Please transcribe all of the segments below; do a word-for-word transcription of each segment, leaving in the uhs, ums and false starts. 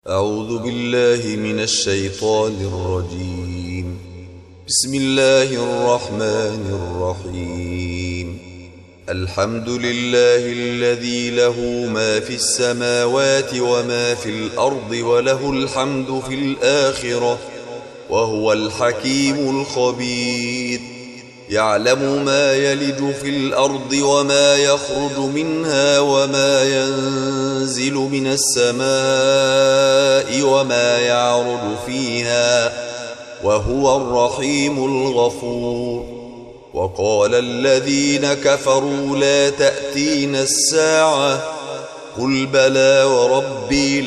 أعوذ بالله من الشيطان الرجيم. بسم الله الرحمن الرحيم. الحمد لله الذي له ما في السماوات وما في الأرض وله الحمد في الآخرة وهو الحكيم الخبير. يعلم ما يلج في الأرض وما يخرج منها وما ينزل من السماء وما يعرج فيها وهو الرحيم الغفور. وقال الذين كفروا لا تأتينا الساعة قل بلى وربي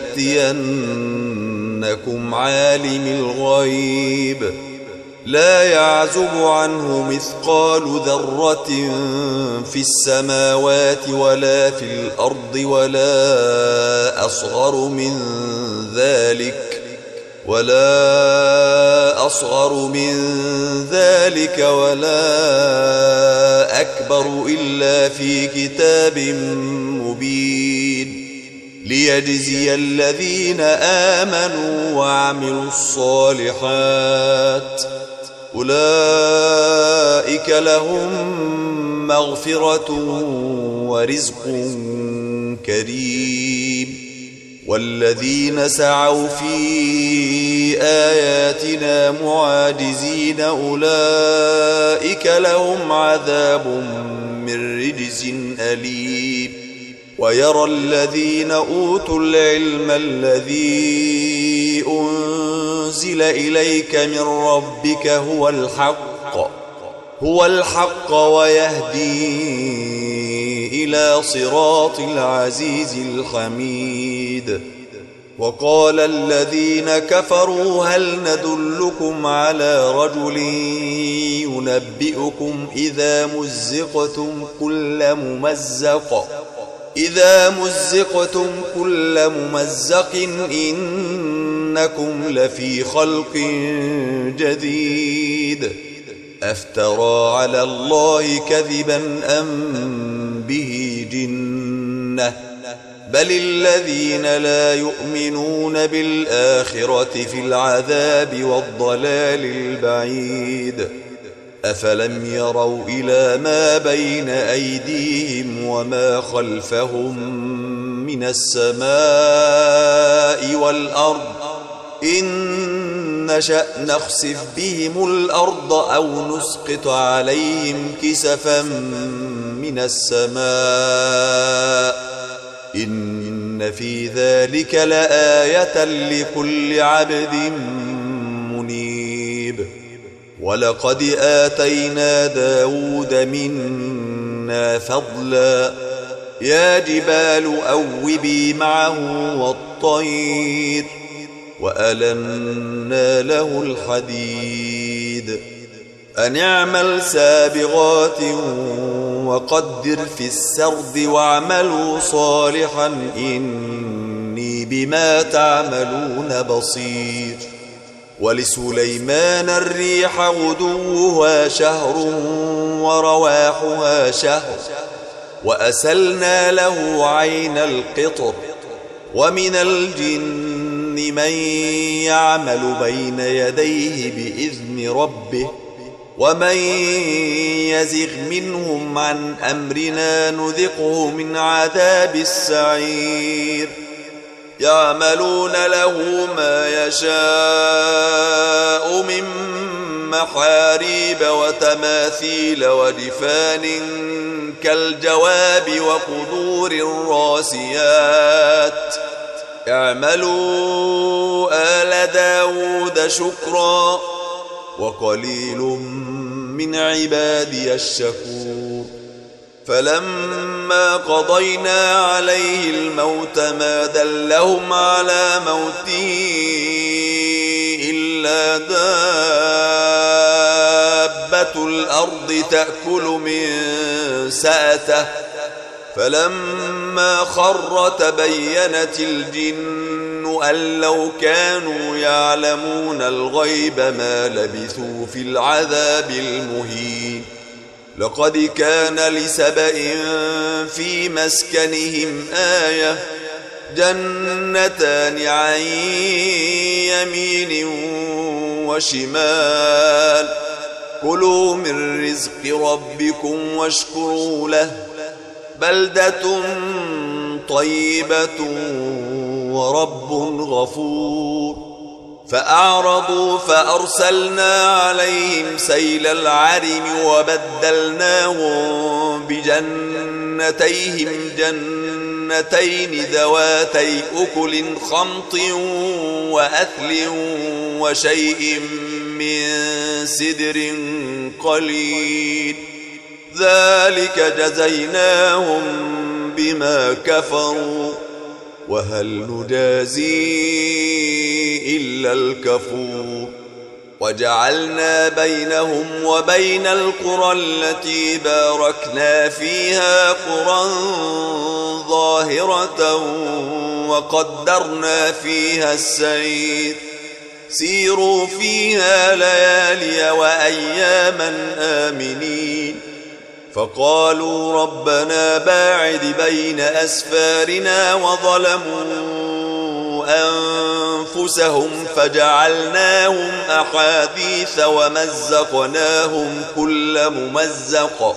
لتأتينكم عالم الغيب لا يعزب عنه مثقال ذرة في السماوات ولا في الأرض ولا أصغر من ذلك ولا أصغر من ذلك ولا أكبر إلا في كتاب مبين ليجزي الذين آمنوا وعملوا الصالحات أولئك لهم مغفرة ورزق كريم. والذين سعوا في آياتنا معاجزين أولئك لهم عذاب من رجز أليم. ويرى الذين أوتوا العلم الذي أنزل إليك من ربك هو الحق هو الحق ويهدي إلى صراط العزيز الحميد. وقال الذين كفروا هل ندلكم على رجل ينبئكم إذا مزقتم كل ممزق إذا مزقتم كل ممزق إنكم لفي خلق جديد أفترى على الله كذبا أم به جنة بل الذين لا يؤمنون بالآخرة في العذاب والضلال البعيد. أفلم يروا إلى ما بين أيديهم وما خلفهم من السماء والأرض إن نشأ نخسف بهم الأرض أو نسقط عليهم كسفا من السماء إن في ذلك لآية لكل عبد منيب. ولقد آتينا داود منا فضلا يا جبال أوبي معه والطير وألنا له الحديد أن اعمل سابغات وقدر في السرد واعملوا صالحا إني بما تعملون بصير. ولسليمان الريح غدوها شهر ورواحها شهر وأسلنا له عين القطر. ومن الجن من يعمل بين يديه بإذن ربه ومن يزغ منهم عن أمرنا نذقه من عذاب السعير. يعملون له ما يشاء من محاريب وتماثيل ودفان كالجواب وقدور الراسيات. اعملوا آل داود شكرا وقليل من عبادي الشكور. فلما قضينا عليه الموت ما دلهم على موته إلا دابة الأرض تأكل من سأته فلما خر تبينت الجن أن لو كانوا يعلمون الغيب ما لبثوا في العذاب المهين. لقد كان لسبإ في مسكنهم آية جنتان عن يمين وشمال كلوا من رزق ربكم واشكروا له بلدة طيبة ورب غفور فأعرضوا فأرسلنا عليهم سيل العرم وبدلناهم بجنتيهم جنتين ذواتي أكل خمط وأثل وشيء من سدر قليل ذلك جزيناهم بما كفروا وهل نجازي إلا الكفور وجعلنا بينهم وبين القرى التي باركنا فيها قرى ظاهرة وقدرنا فيها السير سيروا فيها ليالي وأياما آمنين فقالوا ربنا باعد بين أسفارنا وظلموا أنفسهم فجعلناهم أحاديث ومزقناهم كل ممزق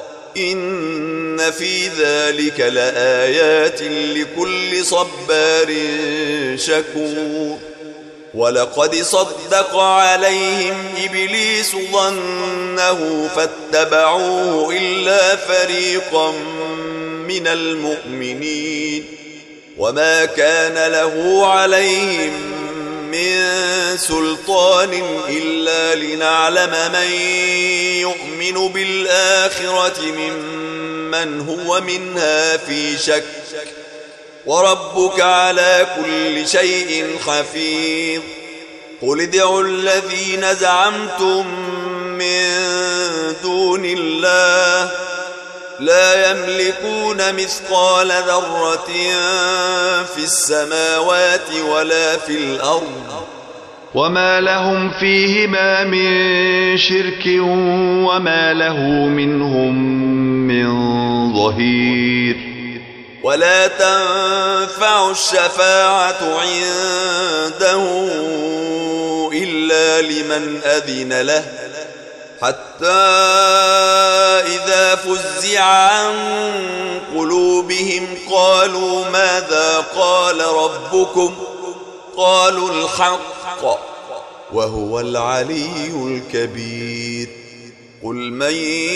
إن في ذلك لآيات لكل صبار شكور ولقد صدق عليهم إبليس ظنه فاتبعوه إلا فريقا من المؤمنين وما كان له عليهم من سلطان إلا لنعلم من يؤمن بالآخرة ممن هو منها في شك وربك على كل شيء حفيظ قل ادعوا الذين زعمتم من دون الله لا يملكون مثقال ذرة في السماوات ولا في الأرض وما لهم فيهما من شرك وما له منهم من ظهير ولا تنفع الشفاعة عنده إلا لمن أذن له حتى إذا فزع عن قلوبهم قالوا ماذا قال ربكم قالوا الحق وهو العلي الكبير قل من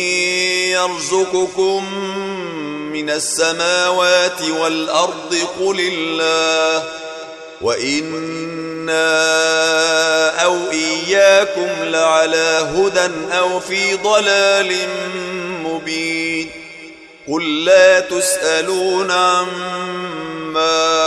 يرزقكم من السماوات والأرض قل الله وإنا أو إياكم لعلى هدى أو في ضلال مبين قل لا تسألون عما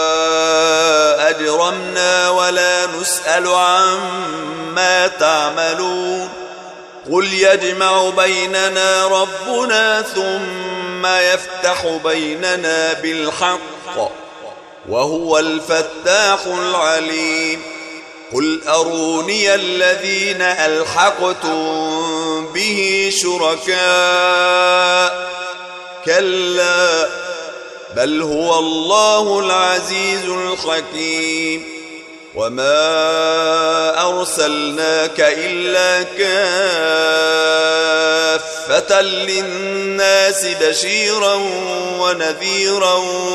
أجرمنا ولا نسأل عما تعملون قل يجمع بيننا ربنا ثم يفتح بيننا بالحق وهو الفتاح العليم قل أروني الذين ألحقتم به شركاء كلا بل هو الله العزيز الحكيم وما أرسلناك إلا كافة للناس بشيرا ونذيرا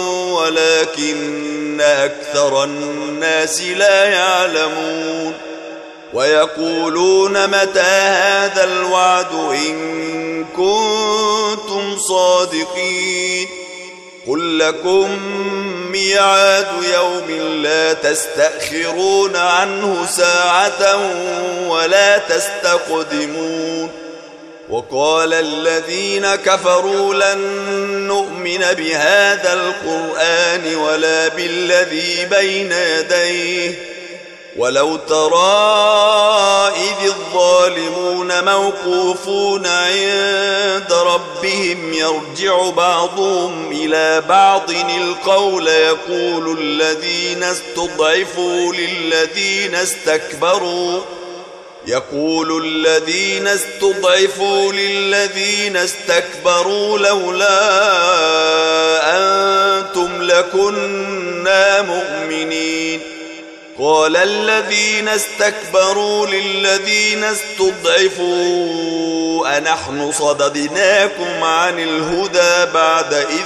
ولكن أكثر الناس لا يعلمون ويقولون متى هذا الوعد إن كنتم صادقين قل لكم ميعاد يوم لا تستأخرون عنه ساعة ولا تستقدمون وقال الذين كفروا لن نؤمن بهذا القرآن ولا بالذي بين يديه ولو ترى إذ الظالمون موقوفون عند ربهم يرجع بعضهم إلى بعض القول يقول الذين استضعفوا للذين استكبروا يقول الذين استضعفوا للذين استكبروا لولا أنتم لكنا كنا مؤمنين. قال الذين استكبروا للذين استضعفوا أنحن صددناكم عن الهدى بعد إذ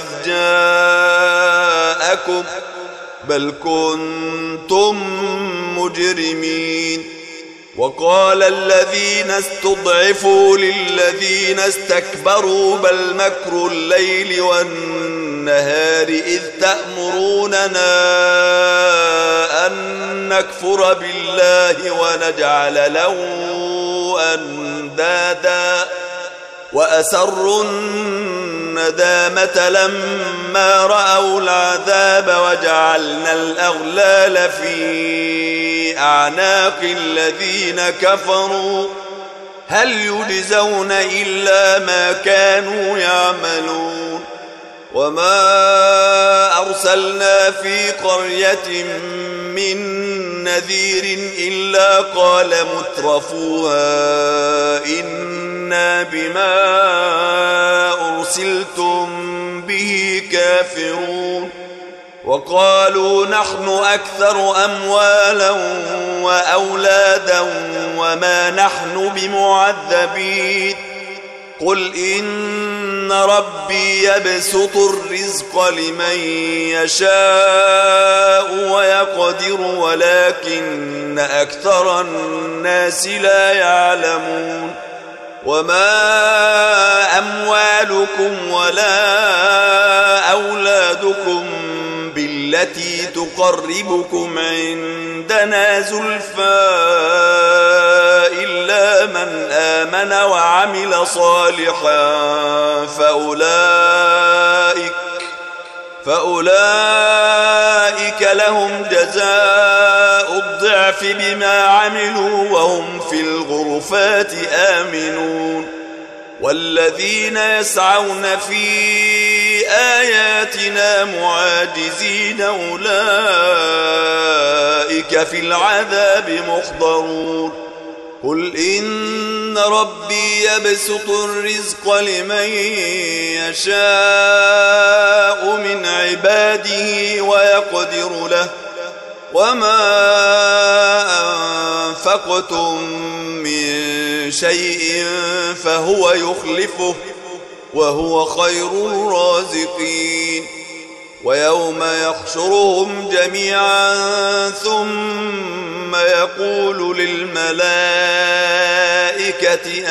جاءكم بل كنتم مجرمين. وقال الذين استضعفوا للذين استكبروا بل مكر الليل والنهار إذ تأمروننا أن نكفر بالله ونجعل له أندادا وأسروا الندامة لما رأوا العذاب وجعلنا الأغلال في أعناق الذين كفروا هل يجزون إلا ما كانوا يعملون. وما أرسلنا في قرية من نذير إلا قال مترفوها إنا بما أرسلتم به كافرون. وقالوا نحن أكثر أموالا وأولادا وما نحن بمعذبين. قل إن ربي يبسط الرزق لمن يشاء ويقدر ولكن أكثر الناس لا يعلمون. وما أموالكم ولا أولادكم بالتي تقربكم عندنا زلفى إلا من آمن وعمل صالحا فأولئك, فأولئك لهم جزاء الضعف بما عملوا وهم في الغرفات آمنون. والذين يسعون في آياتنا معاجزين أولئك في العذاب محضرون. قل إن ربي يبسط الرزق لمن يشاء من عباده ويقدر له وما أنفقتم من شيء فهو يخلفه وهو خير الرازقين. ويوم يحشرهم جميعا ثم يقول للملائكة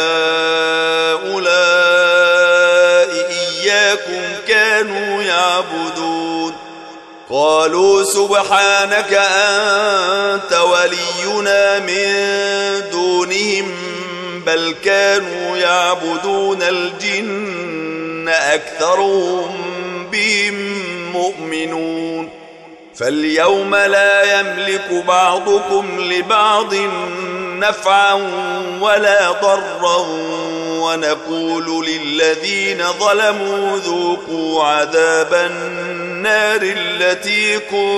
أهؤلاء إياكم كانوا يعبدون قالوا سبحانك أنت ولينا من دونهم بل كانوا يعبدون الجن أكثرهم بهم مؤمنون. فاليوم لا يملك بعضكم لبعض نفعا ولا ضرا ونقول للذين ظلموا ذوقوا عذاب النار التي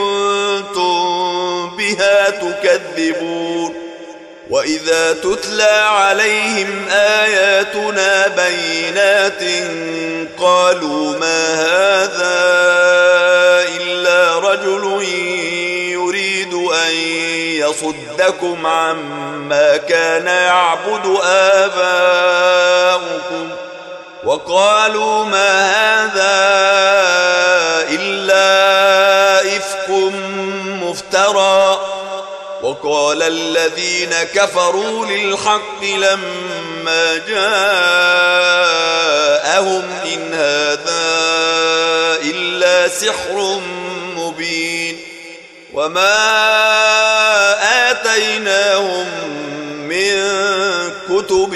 كنتم بها تكذبون. وإذا تتلى عليهم آياتنا بينات قالوا ما هذا إلا رجل يريد أن يصدكم عما كان يعبد آباؤكم وقالوا ما هذا إلا إفك مفترى. وقال الذين كفروا للحق لما جاءهم إن هذا إلا سحر مبين. وما آتيناهم من كتب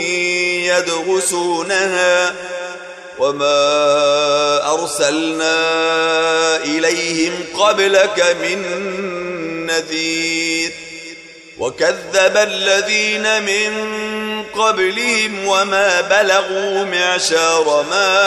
يدرسونها وما أرسلنا إليهم قبلك من نذير. وكذب الذين من قبلهم وما بلغوا معشار ما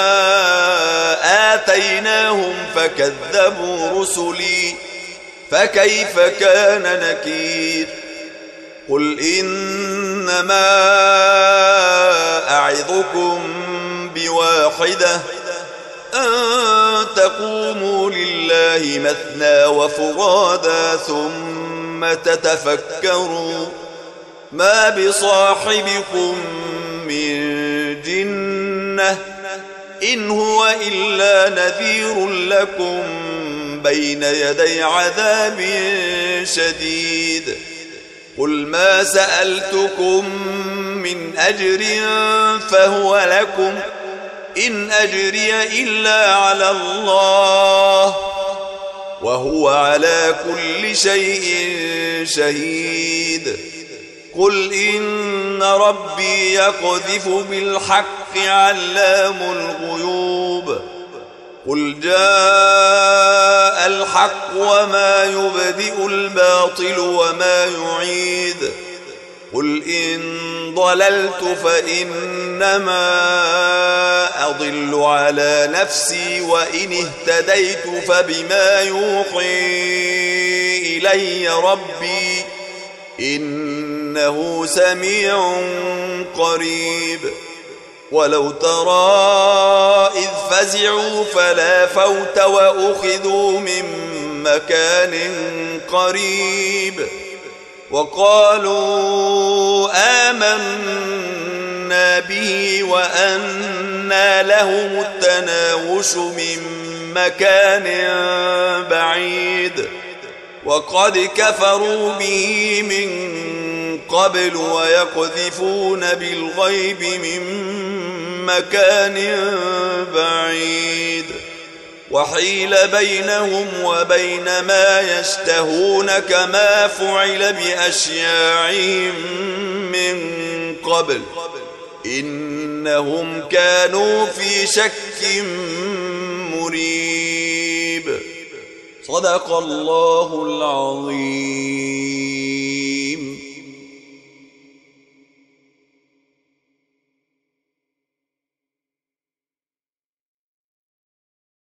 آتيناهم فكذبوا رسلي فكيف كان نكير. قل إنما أعظكم بواحدة أن تقوموا لله مثنى وفرادا ثم تتفكروا ما بصاحبكم من جنة إن هو إلا نذير لكم بين يدي عذاب شديد قل ما سألتكم من أجر فهو لكم إن أجري إلا على الله وهو على كل شيء شهيد قل إن ربي يقذف بالحق علام الغيوب قل جاء الحق وما يبدئ الباطل وما يعيد قل إن ضللت فإنما أضل على نفسي وإن اهتديت فبما يوحي إلي ربي إنه سميع قريب ولو ترى إذ فزعوا فلا فوت وأخذوا من مكان قريب وقالوا آمنا به وأنى لهم التناوش من مكان بعيد وقد كفروا به من قبل ويقذفون بالغيب من مكان بعيد وحيل بينهم وبين ما يشتهون كما فعل بأشياعهم من قبل إنهم كانوا في شك مريب صدق الله العظيم.